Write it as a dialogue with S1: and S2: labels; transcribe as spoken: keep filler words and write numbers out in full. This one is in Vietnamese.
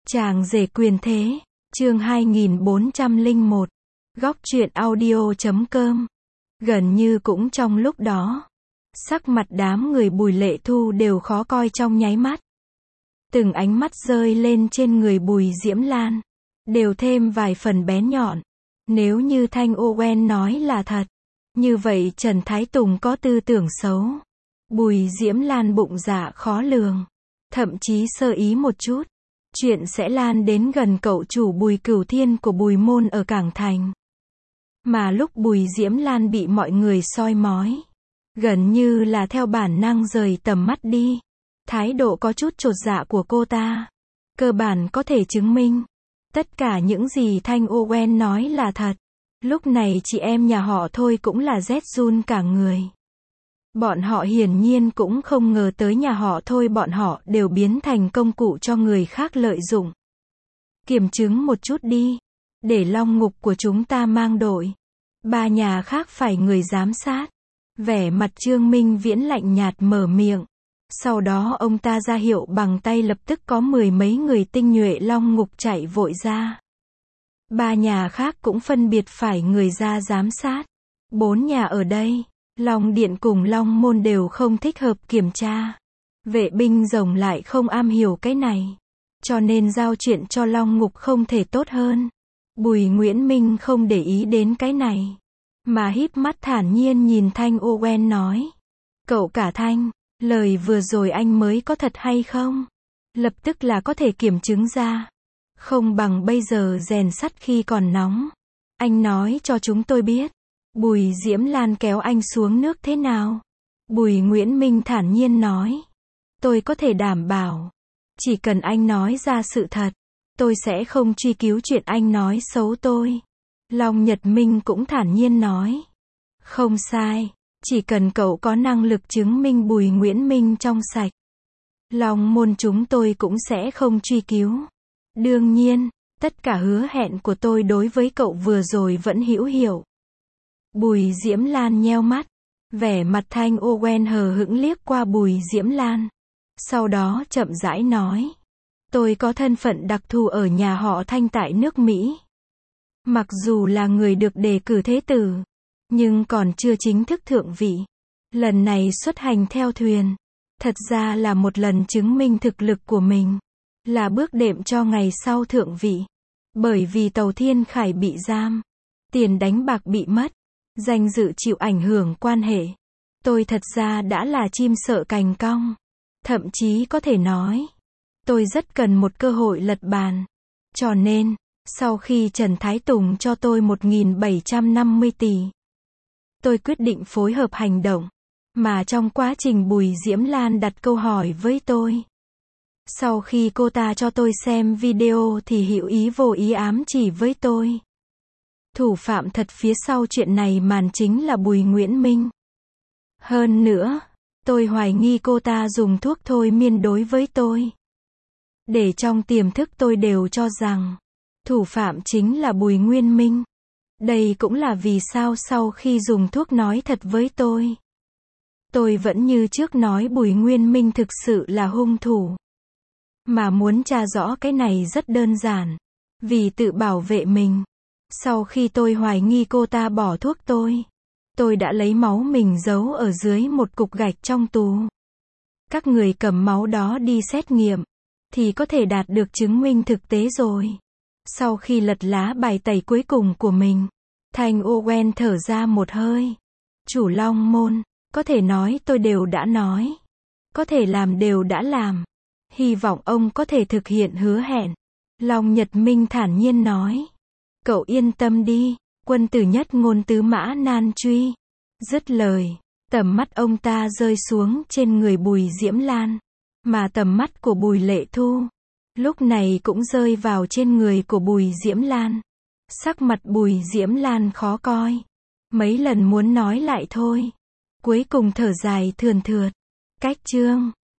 S1: Chàng rể quyền thế, chương hai nghìn bốn trăm lẻ một, góc truyện audio chấm com. Gần như cũng trong lúc đó, sắc mặt đám người Bùi Lệ Thu đều khó coi trong nháy mắt. Từng ánh mắt rơi lên trên người Bùi Diễm Lan, đều thêm vài phần bén nhọn. Nếu như Thanh Owen nói là thật, như vậy Trần Thái Tùng có tư tưởng xấu. Bùi Diễm Lan bụng dạ khó lường, thậm chí sơ ý một chút, chuyện sẽ lan đến gần cậu chủ Bùi Cửu Thiên của Bùi Môn ở Cảng Thành. Mà lúc Bùi Diễm Lan bị mọi người soi mói, gần như là theo bản năng rời tầm mắt đi. Thái độ có chút chột dạ của cô ta, cơ bản có thể chứng minh tất cả những gì Thanh Owen nói là thật. Lúc này chị em nhà họ Thôi cũng là rét run cả người. Bọn họ hiển nhiên cũng không ngờ tới nhà họ Thôi bọn họ đều biến thành công cụ cho người khác lợi dụng. Kiểm chứng một chút đi, để long ngục của chúng ta mang đội. Ba nhà khác phải người giám sát. Vẻ mặt Trương Minh Viễn lạnh nhạt mở miệng. Sau đó ông ta ra hiệu bằng tay, lập tức có mười mấy người tinh nhuệ long ngục chạy vội ra. Ba nhà khác cũng phân biệt phải người ra giám sát. Bốn nhà ở đây, Long Điện cùng Long Môn đều không thích hợp kiểm tra. Vệ binh rồng lại không am hiểu cái này, cho nên giao chuyện cho Long Ngục không thể tốt hơn. Bùi Nguyễn Minh không để ý đến cái này, mà híp mắt thản nhiên nhìn Thanh Owen nói. Cậu cả Thanh, lời vừa rồi anh mới có thật hay không? Lập tức là có thể kiểm chứng ra. Không bằng bây giờ rèn sắt khi còn nóng. Anh nói cho chúng tôi biết, Bùi Diễm Lan kéo anh xuống nước thế nào? Bùi Nguyễn Minh thản nhiên nói. Tôi có thể đảm bảo, chỉ cần anh nói ra sự thật, tôi sẽ không truy cứu chuyện anh nói xấu tôi. Long Nhật Minh cũng thản nhiên nói. Không sai, chỉ cần cậu có năng lực chứng minh Bùi Nguyễn Minh trong sạch, Long Môn chúng tôi cũng sẽ không truy cứu. Đương nhiên, tất cả hứa hẹn của tôi đối với cậu vừa rồi vẫn hữu hiệu. Bùi Diễm Lan nheo mắt, vẻ mặt Thanh Owen hờ hững liếc qua Bùi Diễm Lan. Sau đó chậm rãi nói. Tôi có thân phận đặc thù ở nhà họ Thanh tại nước Mỹ. Mặc dù là người được đề cử thế tử, nhưng còn chưa chính thức thượng vị. Lần này xuất hành theo thuyền, thật ra là một lần chứng minh thực lực của mình. Là bước đệm cho ngày sau thượng vị. Bởi vì tàu Thiên Khải bị giam, tiền đánh bạc bị mất, danh dự chịu ảnh hưởng quan hệ. Tôi thật ra đã là chim sợ cành cong. Thậm chí có thể nói, tôi rất cần một cơ hội lật bàn. Cho nên, sau khi Trần Thái Tùng cho tôi một nghìn bảy trăm năm mươi tỷ, tôi quyết định phối hợp hành động. Mà trong quá trình Bùi Diễm Lan đặt câu hỏi với tôi, sau khi cô ta cho tôi xem video thì hữu ý vô ý ám chỉ với tôi. Thủ phạm thật phía sau chuyện này màn chính là Bùi Nguyễn Minh. Hơn nữa, tôi hoài nghi cô ta dùng thuốc thôi miên đối với tôi. Để trong tiềm thức tôi đều cho rằng, thủ phạm chính là Bùi Nguyên Minh. Đây cũng là vì sao sau khi dùng thuốc nói thật với tôi, tôi vẫn như trước nói Bùi Nguyên Minh thực sự là hung thủ. Mà muốn tra rõ cái này rất đơn giản. Vì tự bảo vệ mình, sau khi tôi hoài nghi cô ta bỏ thuốc tôi, tôi đã lấy máu mình giấu ở dưới một cục gạch trong tù. Các người cầm máu đó đi xét nghiệm, thì có thể đạt được chứng minh thực tế rồi. Sau khi lật lá bài tẩy cuối cùng của mình, Thanh Owen thở ra một hơi. Chủ Long Môn, có thể nói tôi đều đã nói, có thể làm đều đã làm. Hy vọng ông có thể thực hiện hứa hẹn. Long Nhật Minh thản nhiên nói. Cậu yên tâm đi, quân tử nhất ngôn tứ mã nan truy. Dứt lời, tầm mắt ông ta rơi xuống trên người Bùi Diễm Lan. Mà tầm mắt của Bùi Lệ Thu, lúc này cũng rơi vào trên người của Bùi Diễm Lan. Sắc mặt Bùi Diễm Lan khó coi. Mấy lần muốn nói lại thôi. Cuối cùng thở dài thườn thượt. Cách chương.